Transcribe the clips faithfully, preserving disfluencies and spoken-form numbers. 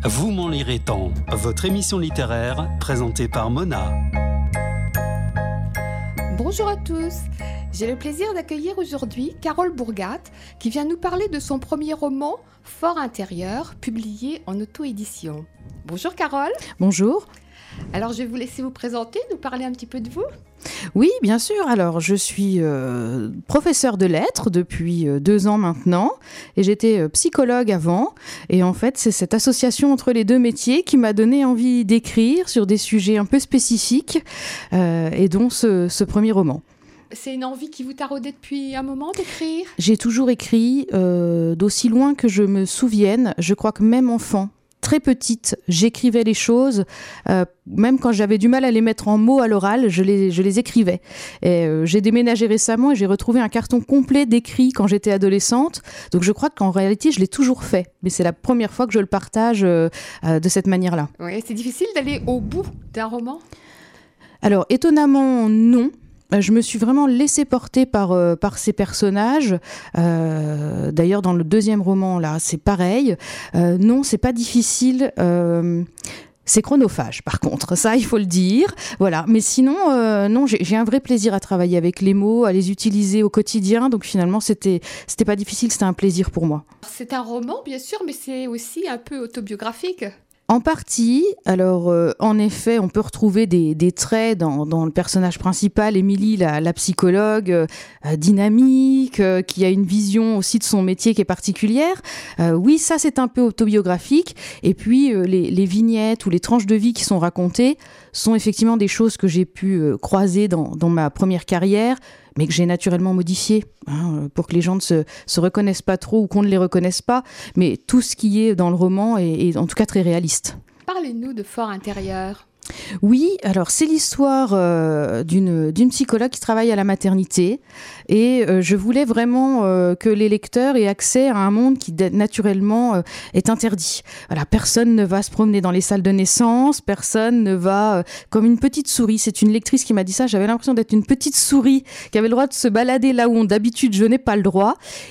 Vous m'en lirez tant, votre émission littéraire présentée par Mona. Bonjour à tous, j'ai le plaisir d'accueillir aujourd'hui Carole Bourgat qui vient nous parler de son premier roman Fort intérieur, publié en auto-édition. Bonjour Carole. Bonjour. Alors je vais vous laisser vous présenter, nous parler un petit peu de vous. Oui, bien sûr. Alors, je suis euh, professeure de lettres depuis euh, deux ans maintenant et j'étais euh, psychologue avant. Et en fait, c'est cette association entre les deux métiers qui m'a donné envie d'écrire sur des sujets un peu spécifiques euh, et dont ce, ce premier roman. C'est une envie qui vous taraudait depuis un moment d'écrire ? J'ai toujours écrit euh, d'aussi loin que je me souvienne. Je crois que même enfant, très petite, j'écrivais les choses, euh, même quand j'avais du mal à les mettre en mots à l'oral, je les, je les écrivais. Et, euh, j'ai déménagé récemment et j'ai retrouvé un carton complet d'écrits quand j'étais adolescente, donc je crois qu'en réalité je l'ai toujours fait, mais c'est la première fois que je le partage euh, euh, de cette manière-là. Oui, c'est difficile d'aller au bout d'un roman ? Alors étonnamment non. Je me suis vraiment laissée porter par, euh, par ces personnages. Euh, d'ailleurs, dans le deuxième roman, là, c'est pareil. Euh, non, c'est pas difficile. Euh, c'est chronophage, par contre. Ça, il faut le dire. Voilà. Mais sinon, euh, non, j'ai, j'ai un vrai plaisir à travailler avec les mots, à les utiliser au quotidien. Donc finalement, c'était, c'était pas difficile. C'était un plaisir pour moi. C'est un roman, bien sûr, mais c'est aussi un peu autobiographique. En partie, alors euh, en effet, on peut retrouver des, des traits dans, dans le personnage principal, Émilie, la, la psychologue euh, dynamique, euh, qui a une vision aussi de son métier qui est particulière. Euh, oui, ça c'est un peu autobiographique. Et puis euh, les, les vignettes ou les tranches de vie qui sont racontées sont effectivement des choses que j'ai pu euh, croiser dans, dans ma première carrière, mais que j'ai naturellement modifié, hein, pour que les gens ne se, se reconnaissent pas trop ou qu'on ne les reconnaisse pas. Mais tout ce qui est dans le roman est, est en tout cas très réaliste. Parlez-nous de Fort intérieur. Oui, alors c'est l'histoire euh, d'une, d'une psychologue qui travaille à la maternité et euh, je voulais vraiment euh, que les lecteurs aient accès à un monde qui naturellement euh, est interdit. Voilà, personne ne va se promener dans les salles de naissance, personne ne va euh, comme une petite souris. C'est une lectrice qui m'a dit ça, j'avais l'impression d'être une petite souris qui avait le droit de se balader là où on, d'habitude je n'ai pas le droit.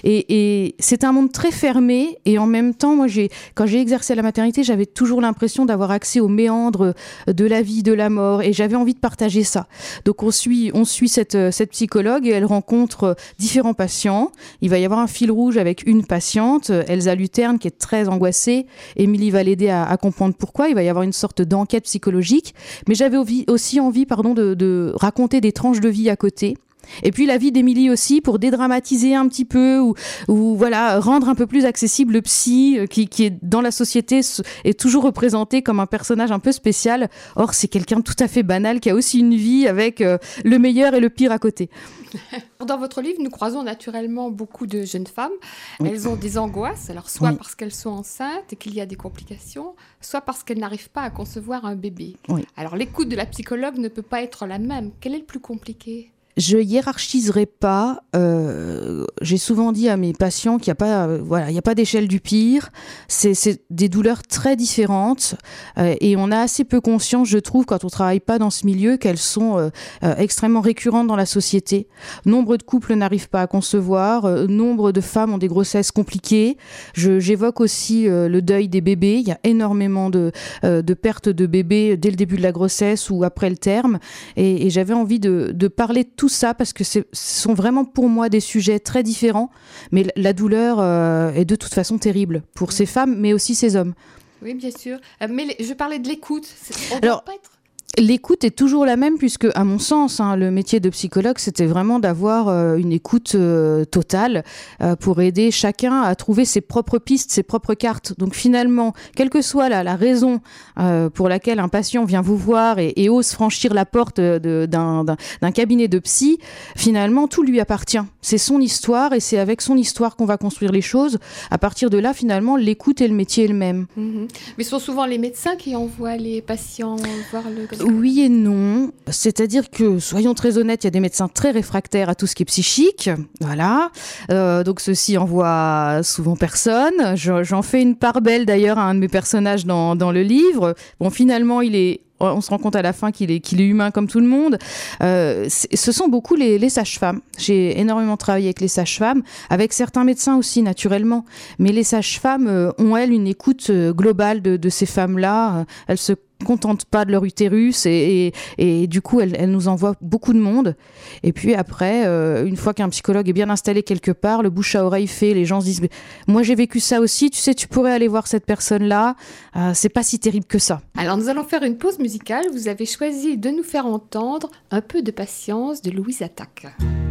Et, et c'est un monde très fermé et en même temps, moi j'ai, quand j'ai exercé à la maternité, j'avais toujours l'impression d'avoir accès aux méandres de de la vie, de la mort, et j'avais envie de partager ça. Donc on suit, on suit cette, cette psychologue et elle rencontre différents patients. Il va y avoir un fil rouge avec une patiente, Elsa Luterne, qui est très angoissée. Émilie va l'aider à, à comprendre pourquoi. Il va y avoir une sorte d'enquête psychologique. Mais j'avais aussi envie pardon, de, de raconter des tranches de vie à côté. Et puis la vie d'Émilie aussi, pour dédramatiser un petit peu ou, ou voilà, rendre un peu plus accessible le psy qui, qui est dans la société est toujours représenté comme un personnage un peu spécial. Or c'est quelqu'un de tout à fait banal qui a aussi une vie avec euh, le meilleur et le pire à côté. Dans votre livre, nous croisons naturellement beaucoup de jeunes femmes. Oui. Elles ont des angoisses, alors soit oui. parce qu'elles sont enceintes et qu'il y a des complications, soit parce qu'elles n'arrivent pas à concevoir un bébé. Oui. Alors l'écoute de la psychologue ne peut pas être la même. Quel est le plus compliqué ? Je hiérarchiserai pas. Euh, j'ai souvent dit à mes patients qu'il n'y a pas, euh, voilà, il n'y a pas d'échelle du pire. C'est, c'est des douleurs très différentes euh, et on a assez peu conscience, je trouve, quand on travaille pas dans ce milieu, qu'elles sont euh, euh, extrêmement récurrentes dans la société. Nombre de couples n'arrivent pas à concevoir. Euh, nombre de femmes ont des grossesses compliquées. Je, j'évoque aussi euh, le deuil des bébés. Il y a énormément de, euh, de pertes de bébés dès le début de la grossesse ou après le terme. Et, et j'avais envie de, de parler de tout ça parce que c'est, ce sont vraiment pour moi des sujets très différents, mais la douleur euh, est de toute façon terrible pour oui. ces femmes, mais aussi ces hommes. Oui, bien sûr. Euh, mais les, je parlais de l'écoute. On Alors, doit pas être... L'écoute est toujours la même puisque, à mon sens, hein, le métier de psychologue, c'était vraiment d'avoir euh, une écoute euh, totale euh, pour aider chacun à trouver ses propres pistes, ses propres cartes. Donc finalement, quelle que soit la, la raison euh, pour laquelle un patient vient vous voir et, et ose franchir la porte de, d'un, d'un, d'un cabinet de psy, finalement, tout lui appartient. C'est son histoire et c'est avec son histoire qu'on va construire les choses. À partir de là, finalement, l'écoute et le métier est le même. Mmh. Mais ce sont souvent les médecins qui envoient les patients voir le... Oui et non. C'est-à-dire que, soyons très honnêtes, il y a des médecins très réfractaires à tout ce qui est psychique. Voilà. Euh, donc, ceux-ci en voient souvent personne. Je, j'en fais une part belle, d'ailleurs, à un de mes personnages dans, dans le livre. Bon, finalement, il est... on se rend compte à la fin qu'il est, qu'il est humain comme tout le monde. Euh, ce sont beaucoup les, les sages-femmes. J'ai énormément travaillé avec les sages-femmes, avec certains médecins aussi, naturellement. Mais les sages-femmes euh, ont, elles, une écoute euh, globale de, de ces femmes-là. Euh, elles se contentent pas de leur utérus et, et, et du coup, elles, elles nous envoient beaucoup de monde. Et puis après, euh, une fois qu'un psychologue est bien installé quelque part, le bouche à oreille fait, les gens se disent « Moi, j'ai vécu ça aussi, tu sais, tu pourrais aller voir cette personne-là. Euh, c'est pas si terrible que ça. » Alors, nous allons faire une pause musicale. Vous avez choisi de nous faire entendre Un peu de patience de Louise Attaque.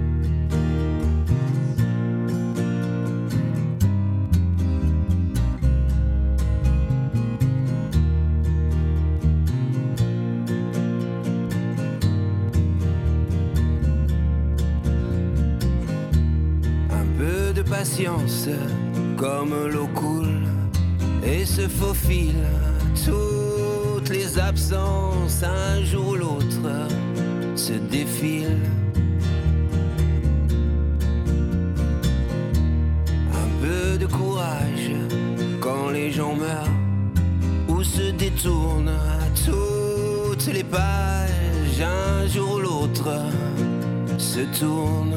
Patience, comme l'eau coule et se faufile, toutes les absences un jour ou l'autre se défilent. Un peu de courage quand les gens meurent ou se détournent, toutes les pages un jour ou l'autre se tournent.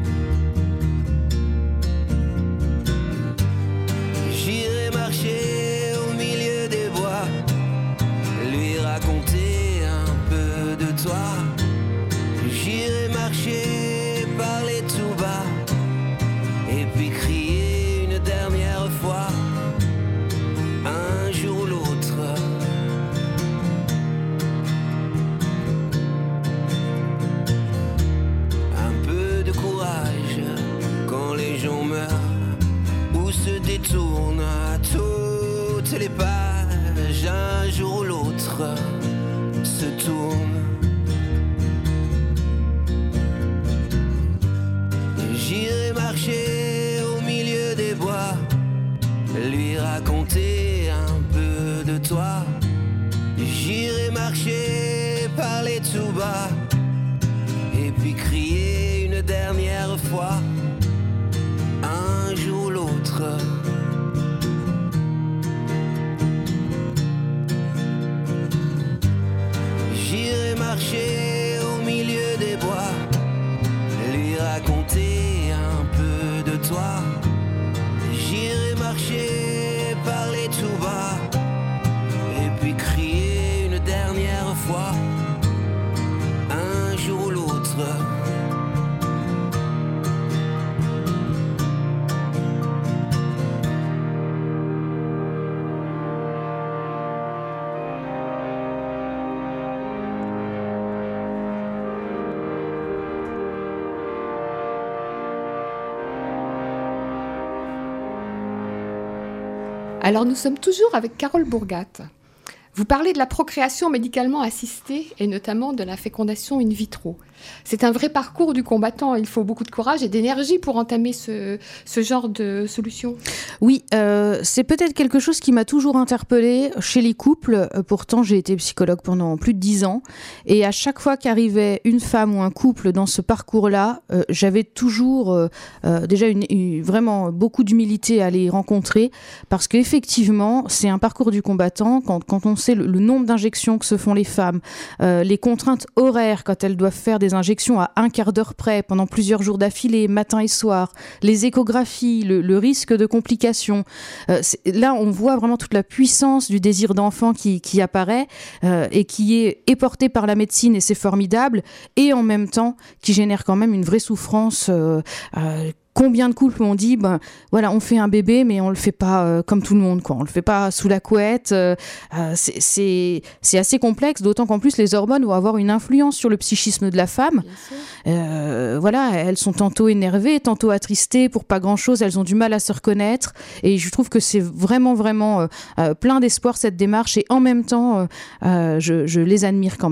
Au milieu des bois, lui raconter un peu de toi. J'irai marcher, parler tout bas, et puis crier une dernière fois, un jour ou l'autre. Un peu de courage quand les gens meurent ou se détournent. Toutes les pages, un jour ou l'autre, se tournent. J'irai marcher au milieu des bois, lui raconter un peu de toi. J'irai marcher, parler tout bas, et puis crier une dernière fois, un jour ou l'autre. Marcher au milieu des bois, lui raconter un peu de toi. J'irai marcher, parler tout bas, et puis crier une dernière fois, un jour ou l'autre. Alors nous sommes toujours avec Carole Bourgat. Vous parlez de la procréation médicalement assistée et notamment de la fécondation in vitro. C'est un vrai parcours du combattant. Il faut beaucoup de courage et d'énergie pour entamer ce, ce genre de solution. Oui, euh, c'est peut-être quelque chose qui m'a toujours interpellée chez les couples. Pourtant, j'ai été psychologue pendant plus de dix ans. Et à chaque fois qu'arrivait une femme ou un couple dans ce parcours-là, euh, j'avais toujours euh, euh, déjà une, une, vraiment beaucoup d'humilité à les rencontrer. Parce qu'effectivement, c'est un parcours du combattant. Quand, quand on sait le, le nombre d'injections que se font les femmes, euh, les contraintes horaires quand elles doivent faire des injections à un quart d'heure près pendant plusieurs jours d'affilée, matin et soir, les échographies, le, le risque de complications. Euh, là, on voit vraiment toute la puissance du désir d'enfant qui, qui apparaît euh, et qui est, est porté par la médecine, et c'est formidable, et en même temps qui génère quand même une vraie souffrance. Euh, euh, Combien de couples m'ont dit, ben voilà, on fait un bébé, mais on le fait pas euh, comme tout le monde, quoi. On le fait pas sous la couette. Euh, c'est, c'est, c'est assez complexe, d'autant qu'en plus les hormones vont avoir une influence sur le psychisme de la femme. Euh, voilà, elles sont tantôt énervées, tantôt attristées pour pas grand-chose. Elles ont du mal à se reconnaître. Et je trouve que c'est vraiment, vraiment euh, plein d'espoir cette démarche. Et en même temps, euh, euh, je, je les admire quand même.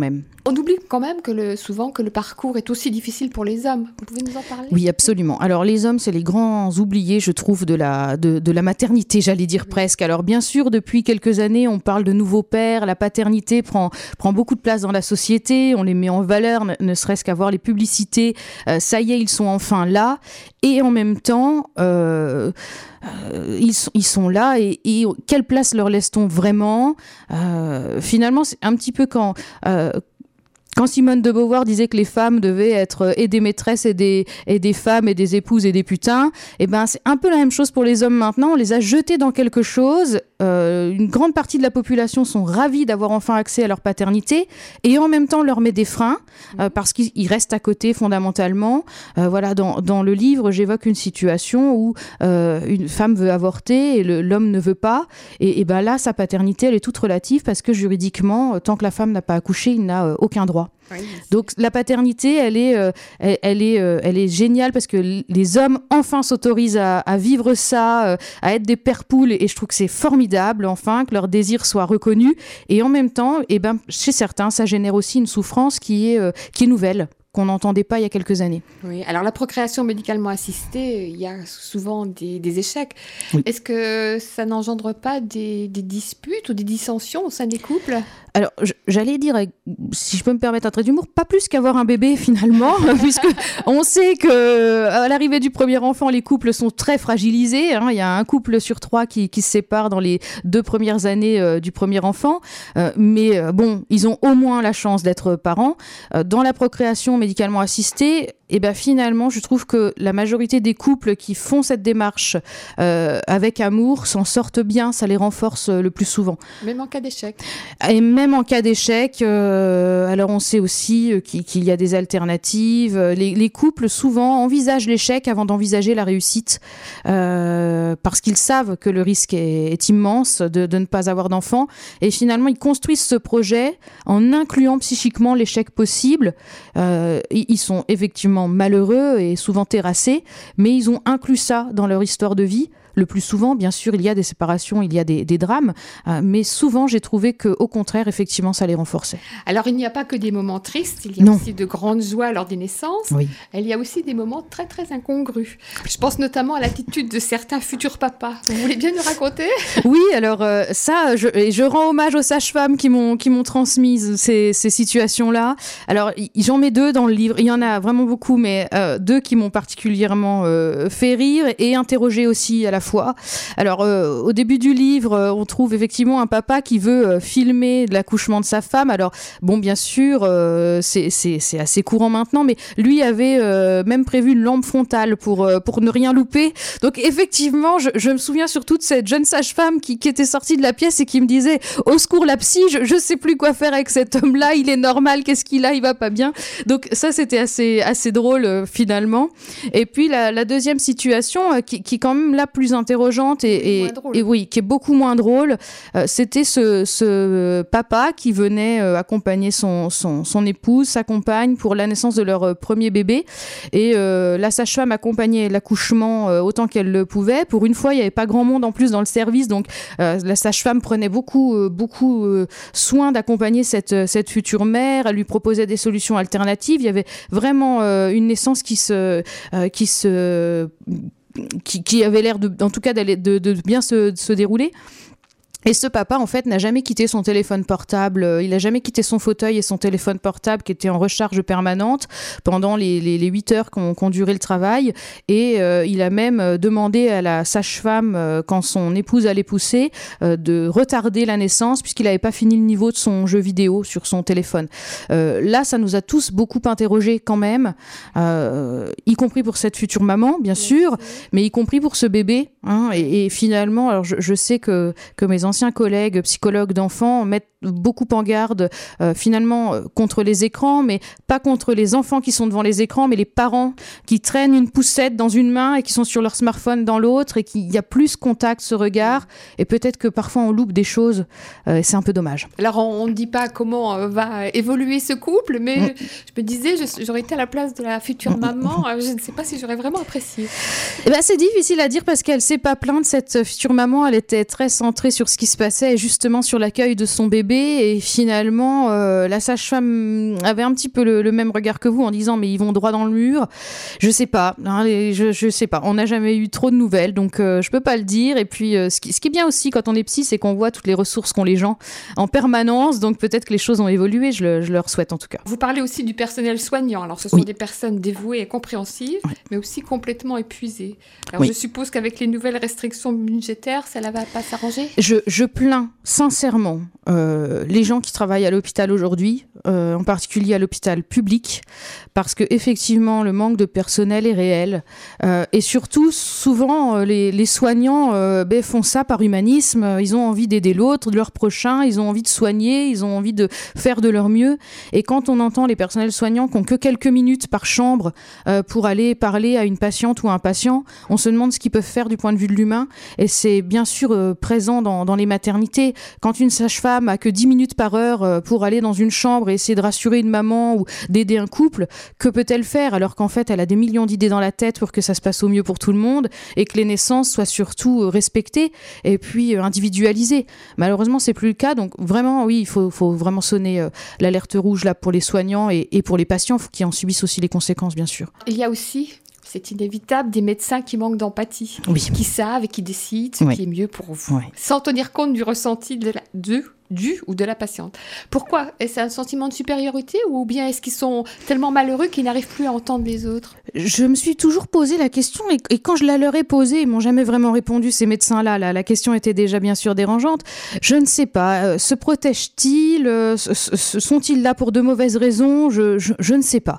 On oublie quand même que le, souvent que le parcours est aussi difficile pour les hommes. Vous pouvez nous en parler ? Oui, absolument. Alors les hommes, c'est les grands oubliés, je trouve, de la, de, de la maternité, j'allais dire oui. presque. Alors bien sûr, depuis quelques années, on parle de nouveaux pères, la paternité prend, prend beaucoup de place dans la société, on les met en valeur, ne, ne serait-ce qu'à voir les publicités, euh, ça y est, ils sont enfin là. Et en même temps, euh, euh, ils, sont, ils sont là et, et quelle place leur laisse-t-on vraiment ? euh, Finalement, c'est un petit peu quand... Euh, Quand Simone de Beauvoir disait que les femmes devaient être et des maîtresses et des, et des femmes et des épouses et des putains, eh ben c'est un peu la même chose pour les hommes maintenant. On les a jetés dans quelque chose. Euh, une grande partie de la population sont ravis d'avoir enfin accès à leur paternité et en même temps on leur met des freins euh, parce qu'ils restent à côté fondamentalement. Euh, voilà, dans, dans le livre, j'évoque une situation où euh, une femme veut avorter et le, l'homme ne veut pas. Et, et ben là, sa paternité, elle est toute relative parce que juridiquement, tant que la femme n'a pas accouché, il n'a euh, aucun droit. Oui, donc la paternité, elle est, euh, elle, elle est, euh, elle est géniale parce que les hommes enfin s'autorisent à, à vivre ça, euh, à être des pères poules, et je trouve que c'est formidable enfin que leur désir soit reconnu. Et en même temps, eh ben chez certains, ça génère aussi une souffrance qui est, euh, qui est nouvelle, qu'on n'entendait pas il y a quelques années. Oui, alors la procréation médicalement assistée, il y a souvent des, des échecs. Oui. Est-ce que ça n'engendre pas des, des disputes ou des dissensions au sein des couples ? Alors, j'allais dire, si je peux me permettre un trait d'humour, pas plus qu'avoir un bébé finalement, puisque on sait que à l'arrivée du premier enfant, les couples sont très fragilisés. Hein. Il y a un couple sur trois qui, qui se sépare dans les deux premières années euh, du premier enfant, euh, mais euh, bon, ils ont au moins la chance d'être parents. Euh, dans la procréation médicalement assistée, et ben finalement, je trouve que la majorité des couples qui font cette démarche euh, avec amour s'en sortent bien, ça les renforce le plus souvent. Même en cas d'échec. Et même en cas d'échec, euh, alors on sait aussi qu'il, qu'il y a des alternatives. Les, les couples souvent envisagent l'échec avant d'envisager la réussite, euh, parce qu'ils savent que le risque est, est immense de, de ne pas avoir d'enfant. Et finalement, ils construisent ce projet en incluant psychiquement l'échec possible. Euh, ils sont effectivement malheureux et souvent terrassés, mais ils ont inclus ça dans leur histoire de vie. Le plus souvent, bien sûr, il y a des séparations, il y a des, des drames, euh, mais souvent, j'ai trouvé qu'au contraire, effectivement, ça les renforçait. Alors, il n'y a pas que des moments tristes, il y a non. aussi de grandes joies lors des naissances. Oui. Il y a aussi des moments très, très incongrus. Je pense notamment à l'attitude de certains futurs papas. Vous voulez bien nous raconter ? Oui, alors euh, ça, je, je rends hommage aux sages-femmes qui m'ont, qui m'ont transmise ces, ces situations-là. Alors, j'en mets deux dans le livre. Il y en a vraiment beaucoup, mais euh, deux qui m'ont particulièrement euh, fait rire et interrogé aussi à la fois. Alors, euh, au début du livre, euh, on trouve effectivement un papa qui veut euh, filmer l'accouchement de sa femme. Alors, bon, bien sûr, euh, c'est, c'est, c'est assez courant maintenant, mais lui avait euh, même prévu une lampe frontale pour, euh, pour ne rien louper. Donc, effectivement, je, je me souviens surtout de cette jeune sage-femme qui, qui était sortie de la pièce et qui me disait « Au secours, la psy, je, je sais plus quoi faire avec cet homme-là, il est normal, qu'est-ce qu'il a, il va pas bien ?» Donc, ça, c'était assez, assez drôle, euh, finalement. Et puis, la, la deuxième situation, euh, qui, qui est quand même là plus interrogeante et, et, et oui, qui est beaucoup moins drôle. Euh, c'était ce, ce papa qui venait euh, accompagner son, son, son épouse, sa compagne, pour la naissance de leur euh, premier bébé. Et euh, la sage-femme accompagnait l'accouchement euh, autant qu'elle le pouvait. Pour une fois, il n'y avait pas grand monde en plus dans le service, donc euh, la sage-femme prenait beaucoup, euh, beaucoup euh, soin d'accompagner cette, cette future mère. Elle lui proposait des solutions alternatives. Il y avait vraiment euh, une naissance qui se... Euh, qui se Qui, qui avait l'air, de, en tout cas, d'aller, de, de bien se, de se dérouler. Et ce papa, en fait, n'a jamais quitté son téléphone portable. Il n'a jamais quitté son fauteuil et son téléphone portable qui était en recharge permanente pendant les, les, les huit heures qu'ont, qu'ont duré le travail. Et euh, il a même demandé à la sage-femme, euh, quand son épouse allait pousser, euh, de retarder la naissance puisqu'il n'avait pas fini le niveau de son jeu vidéo sur son téléphone. Euh, là, ça nous a tous beaucoup interrogés quand même, euh, y compris pour cette future maman, bien sûr, mais y compris pour ce bébé. Hein, et, et finalement, alors je, je sais que, que mes anciens collègues psychologues d'enfants mettent beaucoup en garde euh, finalement euh, contre les écrans, mais pas contre les enfants qui sont devant les écrans, mais les parents qui traînent une poussette dans une main et qui sont sur leur smartphone dans l'autre, et qu'il y a plus contact, ce regard, et peut-être que parfois on loupe des choses, euh, et c'est un peu dommage. Alors on ne dit pas comment euh, va évoluer ce couple, mais mmh. je, je me disais, je, j'aurais été à la place de la future maman, euh, je ne sais pas si j'aurais vraiment apprécié. Eh ben, c'est difficile à dire parce qu'elle s'est pas plainte, cette future maman, elle était très centrée sur ce qui se passait et justement sur l'accueil de son bébé. bébé et finalement euh, la sage-femme avait un petit peu le, le même regard que vous en disant mais ils vont droit dans le mur. Je sais pas, hein, les, je, je sais pas. On n'a jamais eu trop de nouvelles donc euh, je peux pas le dire. Et puis euh, ce, qui, ce qui est bien aussi quand on est psy, c'est qu'on voit toutes les ressources qu'ont les gens en permanence. Donc peut-être que les choses ont évolué. Je, le, je leur souhaite en tout cas. Vous parlez aussi du personnel soignant. Alors ce sont oui. des personnes dévouées et compréhensives, oui. mais aussi complètement épuisées. Alors oui. je suppose qu'avec les nouvelles restrictions budgétaires, ça ne va pas s'arranger. Je, je plains sincèrement euh, les gens qui travaillent à l'hôpital aujourd'hui, euh, en particulier à l'hôpital public, parce que effectivement le manque de personnel est réel euh, et surtout souvent euh, les, les soignants euh, ben, font ça par humanisme. Ils ont envie d'aider l'autre, de leur prochain, ils ont envie de soigner, ils ont envie de faire de leur mieux. Et quand on entend les personnels soignants qui n'ont que quelques minutes par chambre euh, pour aller parler à une patiente ou à un patient, on se demande ce qu'ils peuvent faire du point de vue de l'humain. Et c'est bien sûr euh, présent dans, dans les maternités. Quand une sage-femme a que dix minutes par heure euh, pour aller dans une chambre et essayer de rassurer une maman ou d'aider un couple, que peut-elle faire alors qu'en fait elle a des millions d'idées dans la tête pour que ça se passe au mieux pour tout le monde et que les naissances soient surtout euh, respectées et puis euh, individualisées. Malheureusement c'est plus le cas, donc vraiment oui il faut, faut vraiment sonner euh, l'alerte rouge là pour les soignants et, et pour les patients qui en subissent aussi les conséquences bien sûr. Il y a aussi, c'est inévitable, des médecins qui manquent d'empathie, oui. qui savent et qui décident ce oui. qui est mieux pour vous, oui. sans tenir compte du ressenti de la, de, du ou de la patiente. Pourquoi ? Est-ce un sentiment de supériorité ou bien est-ce qu'ils sont tellement malheureux qu'ils n'arrivent plus à entendre les autres ? Je me suis toujours posé la question et, et quand je la leur ai posée, ils m'ont jamais vraiment répondu, ces médecins-là. Là, la question était déjà bien sûr dérangeante. Je ne sais pas. Euh, se protègent-ils euh, Sont-ils là pour de mauvaises raisons ? je, je, je ne sais pas.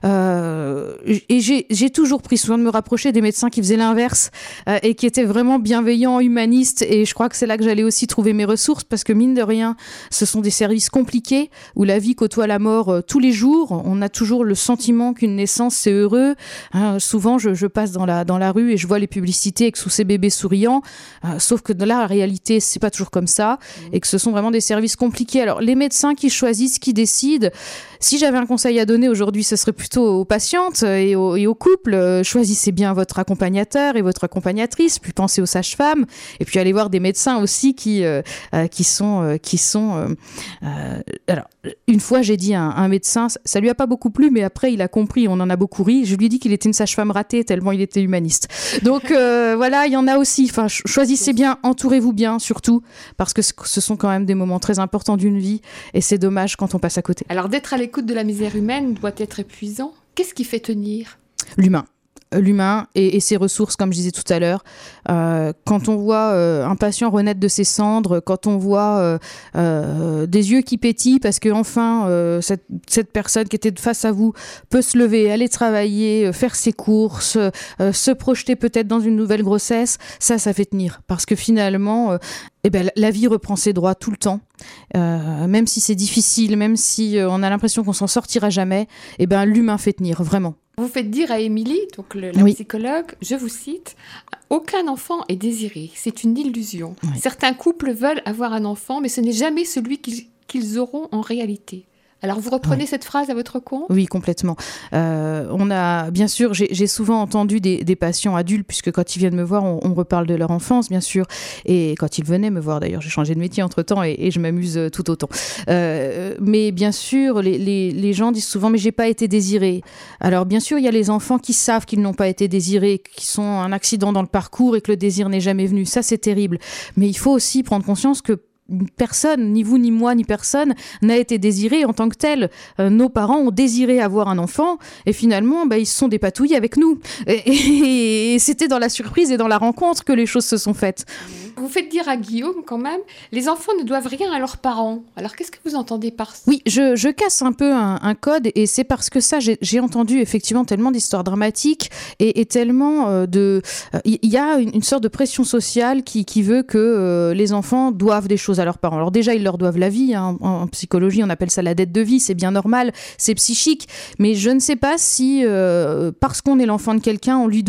Euh, et j'ai, j'ai toujours pris soin de me rapprocher des médecins qui faisaient l'inverse euh, et qui étaient vraiment bienveillants, humanistes. Et je crois que c'est là que j'allais aussi trouver mes ressources parce que mine de rien, ce sont des services compliqués où la vie côtoie la mort euh, tous les jours. On a toujours le sentiment qu'une naissance, c'est heureux. Hein, souvent, je, je passe dans la, dans la rue et je vois les publicités avec sous ces bébés souriants. Euh, sauf que dans la réalité, c'est pas toujours comme ça mmh. et que ce sont vraiment des services compliqués. Alors, les médecins qui choisissent, qui décident, si j'avais un conseil à donner aujourd'hui, ce serait plutôt aux patientes et aux, et aux couples. Euh, choisissez bien votre accompagnateur et votre accompagnatrice, puis pensez aux sages-femmes et puis allez voir des médecins aussi qui, euh, euh, qui sont... Euh, qui sont euh, euh, alors, une fois, j'ai dit à un, un médecin, ça lui a pas beaucoup plu, mais après, il a compris, on en a beaucoup ri. Je lui ai dit qu'il était une sage-femme ratée, tellement il était humaniste. Donc, euh, voilà, il y en a aussi. Enfin, choisissez bien, entourez-vous bien, surtout, parce que ce sont quand même des moments très importants d'une vie, et c'est dommage quand on passe à côté. Alors, d'être à l'écoute de la misère humaine doit être épuisant. Qu'est-ce qui fait tenir ? L'humain. L'humain et, et ses ressources, comme je disais tout à l'heure. Euh, quand on voit euh, un patient renaître de ses cendres, quand on voit euh, euh, des yeux qui pétillent parce que enfin euh, cette, cette personne qui était face à vous peut se lever, aller travailler, euh, faire ses courses, euh, se projeter peut-être dans une nouvelle grossesse, ça, ça fait tenir. Parce que finalement, euh, eh ben, la vie reprend ses droits tout le temps. Euh, même si c'est difficile, même si euh, on a l'impression qu'on s'en sortira jamais, eh ben, l'humain fait tenir, vraiment. Vous faites dire à Émilie, donc le, la oui. psychologue, je vous cite, « Aucun enfant est désiré, c'est une illusion. Oui. Certains couples veulent avoir un enfant, mais ce n'est jamais celui qu'ils, qu'ils auront en réalité. » Alors, vous reprenez oui. cette phrase à votre compte ? Oui, complètement. Euh, on a, bien sûr, j'ai, j'ai souvent entendu des, des patients adultes, puisque quand ils viennent me voir, on, on reparle de leur enfance, bien sûr. Et quand ils venaient me voir, d'ailleurs, j'ai changé de métier entre-temps et, et je m'amuse tout autant. Euh, mais bien sûr, les, les, les gens disent souvent « mais j'ai pas été désiré ». Alors, bien sûr, il y a les enfants qui savent qu'ils n'ont pas été désirés, qui sont un accident dans le parcours et que le désir n'est jamais venu. Ça, c'est terrible. Mais il faut aussi prendre conscience que personne, ni vous, ni moi, ni personne n'a été désiré en tant que tel. Euh, nos parents ont désiré avoir un enfant et finalement, bah, ils se sont dépatouillés avec nous. Et, et, et c'était dans la surprise et dans la rencontre que les choses se sont faites. Vous faites dire à Guillaume, quand même, les enfants ne doivent rien à leurs parents. Alors, qu'est-ce que vous entendez par ça ? Oui, je, je casse un peu un, un code et c'est parce que ça, j'ai, j'ai entendu effectivement tellement d'histoires dramatiques et, et tellement euh, de... Il euh, y a une, une sorte de pression sociale qui, qui veut que euh, les enfants doivent des choses à leurs parents. Alors déjà, ils leur doivent la vie. Hein. En, en psychologie, on appelle ça la dette de vie. C'est bien normal, c'est psychique. Mais je ne sais pas si, euh, parce qu'on est l'enfant de quelqu'un, on lui doit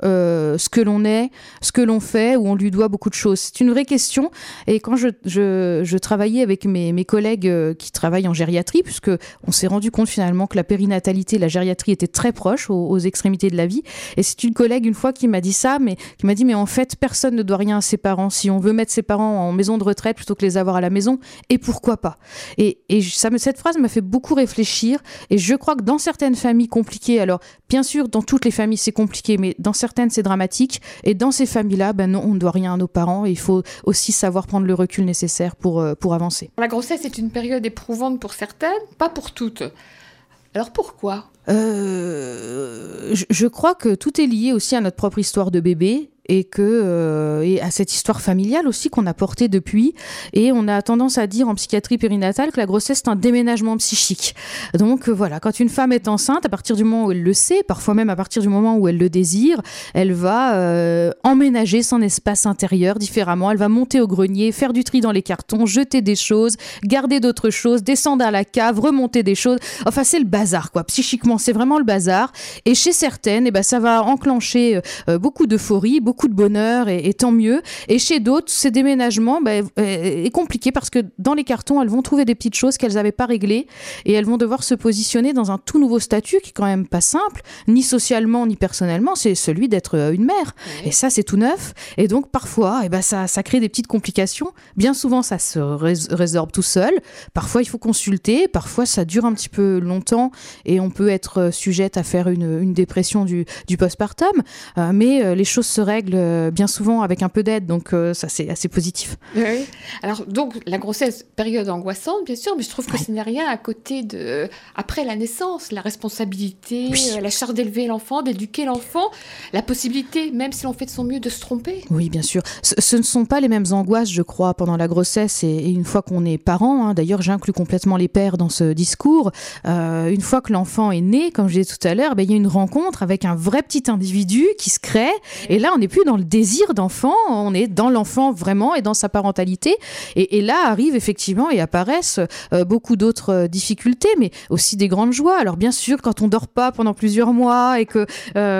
euh, ce que l'on est, ce que l'on fait, où on lui doit beaucoup de choses. C'est une vraie question. Et quand je, je, je travaillais avec mes, mes collègues euh, qui travaillent en gériatrie, puisque on s'est rendu compte finalement que la périnatalité et la gériatrie étaient très proches aux, aux extrémités de la vie. Et c'est une collègue une fois qui m'a dit ça, mais qui m'a dit mais en fait personne ne doit rien à ses parents. Si on veut mettre ses parents en maison de retraite plutôt que les avoir à la maison, et pourquoi pas. Et, et ça me, cette phrase m'a fait beaucoup réfléchir. Et je crois que dans certaines familles compliquées, alors bien sûr dans toutes les familles c'est compliqué, mais dans certaines c'est dramatique. Et dans ces familles-là, ben non, on ne doit rien à nos parents. Et il faut aussi savoir prendre le recul nécessaire pour, pour avancer. La grossesse est une période éprouvante pour certaines, pas pour toutes. Alors pourquoi ? euh, je, je crois que tout est lié aussi à notre propre histoire de bébé. Et, que, euh, et à cette histoire familiale aussi qu'on a portée depuis. Et on a tendance à dire en psychiatrie périnatale que la grossesse, c'est un déménagement psychique. Donc euh, voilà, quand une femme est enceinte, à partir du moment où elle le sait, parfois même à partir du moment où elle le désire, elle va euh, emménager son espace intérieur différemment. Elle va monter au grenier, faire du tri dans les cartons, jeter des choses, garder d'autres choses, descendre à la cave, remonter des choses. Enfin, c'est le bazar, quoi. Psychiquement, c'est vraiment le bazar. Et chez certaines, eh ben, ça va enclencher euh, beaucoup d'euphorie, beaucoup beaucoup de bonheur et, et tant mieux. Et chez d'autres, ces déménagements bah, est compliqué parce que dans les cartons, elles vont trouver des petites choses qu'elles n'avaient pas réglées et elles vont devoir se positionner dans un tout nouveau statut qui est quand même pas simple, ni socialement ni personnellement, c'est celui d'être une mère. Oui. Et ça, c'est tout neuf. Et donc, parfois, eh ben, ça, ça crée des petites complications. Bien souvent, ça se rés- résorbe tout seul. Parfois, il faut consulter. Parfois, ça dure un petit peu longtemps et on peut être sujette à faire une, une dépression du, du postpartum. Euh, mais euh, les choses se règlent bien souvent avec un peu d'aide, donc euh, ça c'est assez positif. Oui. Alors donc la grossesse, période angoissante bien sûr, mais je trouve que oui. ce n'est rien à côté de après la naissance, la responsabilité, oui. euh, la charge d'élever l'enfant, d'éduquer l'enfant, la possibilité, même si l'on fait de son mieux, de se tromper. Oui, bien sûr. Ce, ce ne sont pas les mêmes angoisses, je crois, pendant la grossesse et, et une fois qu'on est parent. Hein, d'ailleurs, j'inclus complètement les pères dans ce discours. Euh, une fois que l'enfant est né, comme je disais tout à l'heure, ben, il y a une rencontre avec un vrai petit individu qui se crée. Et là, on n'est plus dans le désir d'enfant, on est dans l'enfant vraiment et dans sa parentalité. Et, et là arrivent effectivement et apparaissent euh, beaucoup d'autres euh, difficultés, mais aussi des grandes joies. Alors bien sûr, quand on dort pas pendant plusieurs mois et que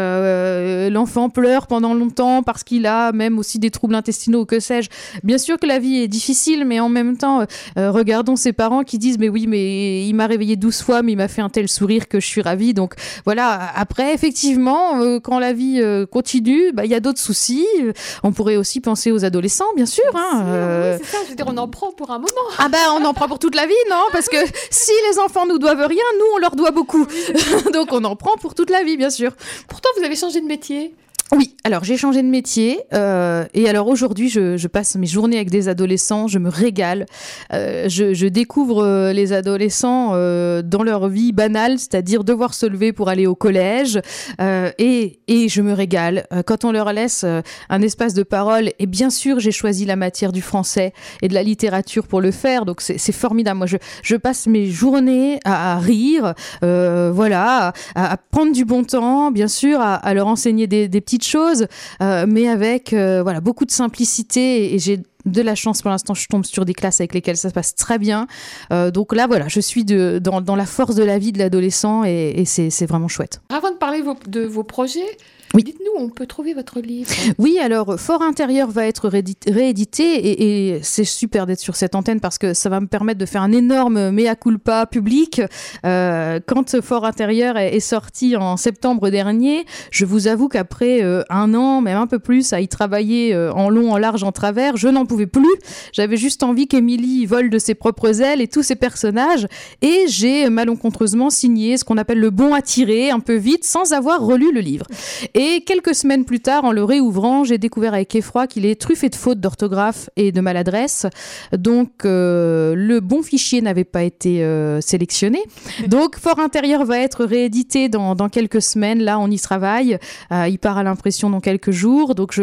euh, l'enfant pleure pendant longtemps parce qu'il a même aussi des troubles intestinaux ou que sais-je, bien sûr que la vie est difficile, mais en même temps, euh, regardons ces parents qui disent « mais oui, mais il m'a réveillé douze fois, mais il m'a fait un tel sourire que je suis ravie ». Donc voilà, après, effectivement, euh, quand la vie euh, continue, bah, il y a d'autres soucis. On pourrait aussi penser aux adolescents, bien sûr. Hein, euh... Oui, c'est ça, je veux dire, on en prend pour un moment. Ah ben, on en prend pour toute la vie, non ? Parce que si les enfants nous doivent rien, nous, on leur doit beaucoup. Donc, on en prend pour toute la vie, bien sûr. Pourtant, vous avez changé de métier. Oui, alors j'ai changé de métier euh, et alors aujourd'hui je, je passe mes journées avec des adolescents, je me régale, euh, je, je découvre les adolescents euh, dans leur vie banale, c'est-à-dire devoir se lever pour aller au collège euh, et, et je me régale. Quand on leur laisse euh, un espace de parole, et bien sûr j'ai choisi la matière du français et de la littérature pour le faire, donc c'est, c'est formidable. Moi je, je passe mes journées à, à rire, euh, voilà, à, à prendre du bon temps, bien sûr, à, à leur enseigner des, des petites choses, euh, mais avec euh, voilà, beaucoup de simplicité et, et j'ai de la chance pour l'instant, je tombe sur des classes avec lesquelles ça se passe très bien. Euh, donc là, voilà, je suis de, dans, dans la force de la vie de l'adolescent et, et c'est, c'est vraiment chouette. Avant de parler vos, de vos projets, oui. dites-nous, on peut trouver votre livre. Oui, alors Fort Intérieur va être réédité et, et c'est super d'être sur cette antenne parce que ça va me permettre de faire un énorme mea culpa public. Euh, quand Fort Intérieur est, est sorti en septembre dernier, je vous avoue qu'après euh, un an, même un peu plus, à y travailler euh, en long, en large, en travers, je n'en pouvais plus. J'avais juste envie qu'Émilie vole de ses propres ailes et tous ses personnages et j'ai malencontreusement signé ce qu'on appelle le bon à tirer un peu vite sans avoir relu le livre. Et Et quelques semaines plus tard, en le réouvrant, j'ai découvert avec effroi qu'il est truffé de fautes d'orthographe et de maladresse. Donc, euh, le bon fichier n'avait pas été euh, sélectionné. Donc, Fort Intérieur va être réédité dans, dans quelques semaines. Là, on y travaille. Euh, il part à l'impression dans quelques jours. Donc, je, je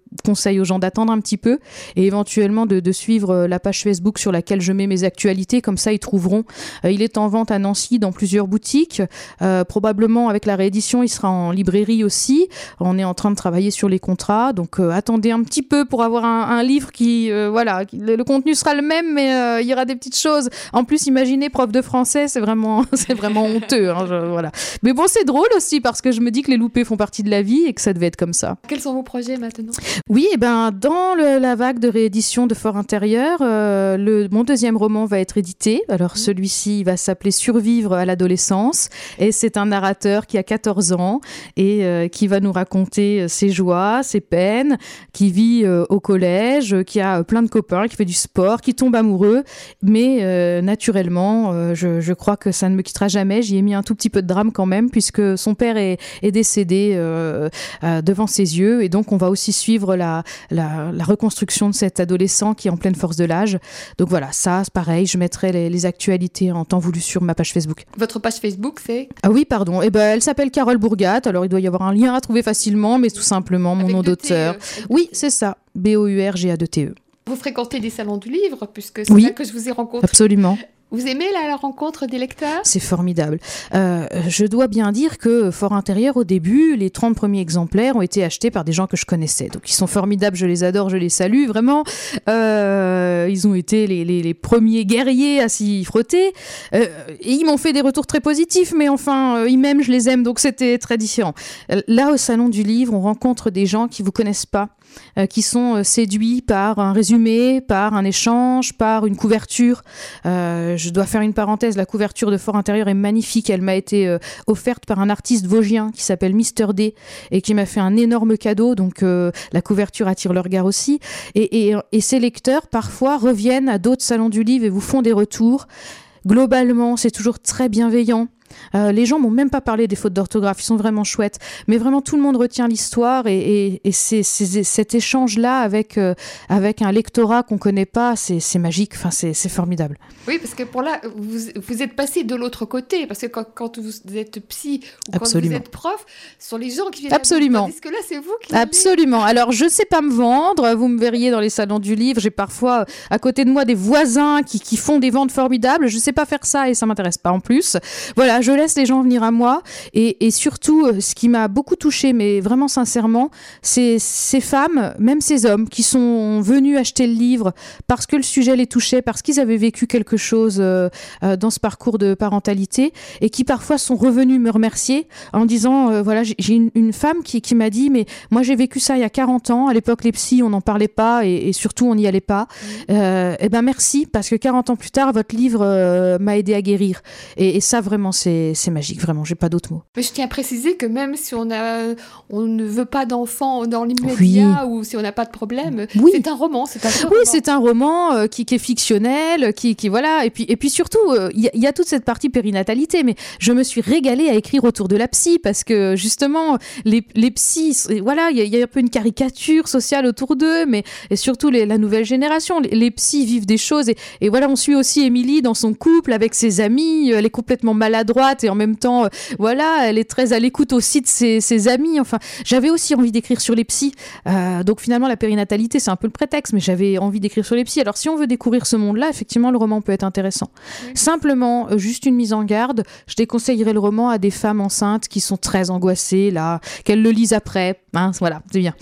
conseille aux gens d'attendre un petit peu et éventuellement de, de suivre la page Facebook sur laquelle je mets mes actualités, comme ça ils trouveront. Euh, il est en vente à Nancy dans plusieurs boutiques, euh, probablement avec la réédition il sera en librairie aussi. On est en train de travailler sur les contrats, donc euh, attendez un petit peu pour avoir un, un livre qui, euh, voilà, qui, le, le contenu sera le même mais euh, il y aura des petites choses. En plus imaginez prof de français, c'est vraiment, c'est vraiment honteux, hein, je, voilà. Mais bon c'est drôle aussi parce que je me dis que les loupés font partie de la vie et que ça devait être comme ça. Quels sont vos projets maintenant ? Oui, et ben dans le, la vague de réédition de Fort Intérieur, euh, le, mon deuxième roman va être édité. Alors mmh. celui-ci va s'appeler Survivre à l'adolescence et c'est un narrateur qui a quatorze ans et euh, qui va nous raconter ses joies, ses peines, qui vit euh, au collège, qui a plein de copains, qui fait du sport, qui tombe amoureux, mais euh, naturellement, euh, je, je crois que ça ne me quittera jamais. J'y ai mis un tout petit peu de drame quand même puisque son père est, est décédé euh, euh, devant ses yeux et donc on va aussi suivre la, la, la reconstruction de cet adolescent qui est en pleine force de l'âge. Donc voilà, ça, c'est pareil, je mettrai les, les actualités en temps voulu sur ma page Facebook. Votre page Facebook, c'est ? Ah oui, pardon. Eh ben, elle s'appelle Carole Bourgat. Alors, il doit y avoir un lien à trouver facilement, mais tout simplement mon Avec nom d'auteur. T E. Oui, c'est ça. B O U R G A deux T E. Vous fréquentez des salons du livre, puisque c'est oui, là que je vous ai rencontré. Absolument. Vous aimez la, la rencontre des lecteurs ? C'est formidable. Euh, je dois bien dire que Fort Intérieur, au début, les trente premiers exemplaires ont été achetés par des gens que je connaissais. Donc, ils sont formidables, je les adore, je les salue, vraiment. Euh, ils ont été les, les, les premiers guerriers à s'y frotter. Euh, et ils m'ont fait des retours très positifs, mais enfin, euh, ils m'aiment, je les aime, donc c'était très différent. Là, au Salon du Livre, on rencontre des gens qui ne vous connaissent pas, euh, qui sont euh, séduits par un résumé, par un échange, par une couverture. Euh, je dois faire une parenthèse, la couverture de Fort Intérieur est magnifique. Elle m'a été euh, offerte par un artiste vosgien qui s'appelle Mister D et qui m'a fait un énorme cadeau. Donc euh, la couverture attire le regard aussi. Et, et, et ces lecteurs, parfois, reviennent à d'autres salons du livre et vous font des retours. Globalement, c'est toujours très bienveillant. Euh, les gens m'ont même pas parlé des fautes d'orthographe, ils sont vraiment chouettes, mais vraiment tout le monde retient l'histoire et, et, et c'est, c'est, cet échange-là avec, euh, avec un lectorat qu'on connaît pas, c'est, c'est magique, enfin, c'est, c'est formidable. Oui, parce que pour là, vous, vous êtes passé de l'autre côté, parce que quand, quand vous êtes psy ou quand Absolument. vous êtes prof, ce sont les gens qui viennent Absolument. à vous, tandis que là, c'est vous qui Absolument. Allez... Alors, je sais pas me vendre, vous me verriez dans les salons du livre, j'ai parfois à côté de moi des voisins qui, qui font des ventes formidables, je sais pas faire ça et ça m'intéresse pas en plus. Voilà, je laisse les gens venir à moi et, et surtout, ce qui m'a beaucoup touchée, mais vraiment sincèrement, c'est ces femmes, même ces hommes qui sont venus acheter le livre parce que le sujet les touchait, parce qu'ils avaient vécu quelque chose euh, euh, dans ce parcours de parentalité et qui parfois sont revenus me remercier en disant, euh, voilà, j'ai, j'ai une, une femme qui, qui m'a dit, mais moi j'ai vécu ça il y a quarante ans, à l'époque les psys on n'en parlait pas et, et surtout on n'y allait pas. Mmh. Euh, et ben merci parce que quarante ans plus tard, votre livre euh, m'a aidé à guérir et, et ça vraiment c'est C'est magique, vraiment, j'ai pas d'autres mots. Mais je tiens à préciser que même si on, a, on ne veut pas d'enfants dans l'immédiat oui. ou si on n'a pas de problème, oui. c'est un roman, c'est un Oui, roman. c'est un roman euh, qui, qui est fictionnel, qui, qui voilà, et puis, et puis surtout, il euh, y, y a toute cette partie périnatalité, mais je me suis régalée à écrire autour de la psy, parce que justement, les, les psys, voilà, il y, y a un peu une caricature sociale autour d'eux, mais et surtout les, la nouvelle génération, les, les psys vivent des choses, et, et voilà, on suit aussi Émilie dans son couple avec ses amis, elle est complètement maladroite, et en même temps, euh, voilà, elle est très à l'écoute aussi de ses, ses amis. Enfin, j'avais aussi envie d'écrire sur les psys. Euh, donc finalement, la périnatalité, c'est un peu le prétexte, mais j'avais envie d'écrire sur les psys. Alors si on veut découvrir ce monde-là, effectivement, le roman peut être intéressant. Oui. Simplement, euh, juste une mise en garde, je déconseillerais le roman à des femmes enceintes qui sont très angoissées, là, qu'elles le lisent après. Hein, voilà, c'est bien.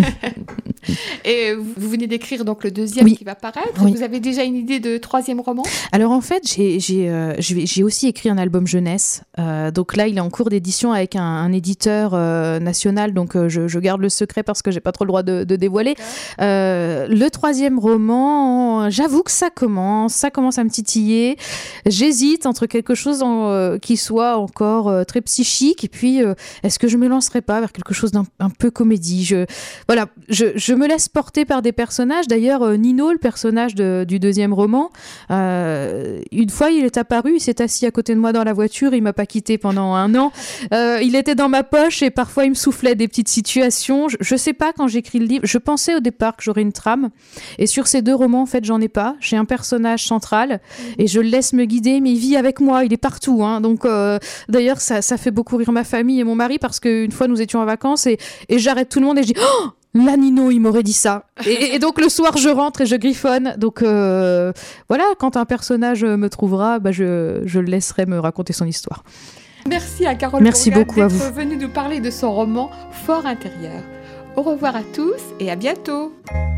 Et vous venez d'écrire donc le deuxième oui. qui va paraître. Oui. Vous avez déjà une idée de troisième roman ? Alors en fait, j'ai, j'ai, euh, j'ai, j'ai aussi écrit un album jeunesse. Euh, donc là, il est en cours d'édition avec un, un éditeur euh, national. Donc euh, je, je garde le secret parce que j'ai pas trop le droit de, de dévoiler. Euh, le troisième roman, j'avoue que ça commence, ça commence à me titiller. J'hésite entre quelque chose en, euh, qui soit encore euh, très psychique et puis euh, est-ce que je me lancerai pas vers quelque chose d'un un peu comédie. Je, voilà, je, je me laisse porter par des personnages. D'ailleurs, euh, Nino, le personnage de, du deuxième roman, euh, une fois, il est apparu, il s'est assis à côté de moi dans la voiture, il m'a pas quitté pendant un an. Euh, il était dans ma poche et parfois il me soufflait des petites situations. Je, je sais pas quand j'écris le livre. Je pensais au départ que j'aurais une trame. Et sur ces deux romans, en fait, j'en ai pas. J'ai un personnage central et je le laisse me guider, mais il vit avec moi. Il est partout. Hein. Donc, euh, d'ailleurs, ça, ça fait beaucoup rire ma famille et mon mari parce qu'une fois, nous étions en vacances et, et j'arrête tout le monde et je dis « Oh !» Là, Nino, il m'aurait dit ça. Et, et donc, le soir, je rentre et je griffonne. Donc, euh, voilà, quand un personnage me trouvera, bah, je, je le laisserai me raconter son histoire. Merci à Carole Merci Bourgade beaucoup à d'être vous. venue nous parler de son roman Fort intérieur. Au revoir à tous et à bientôt.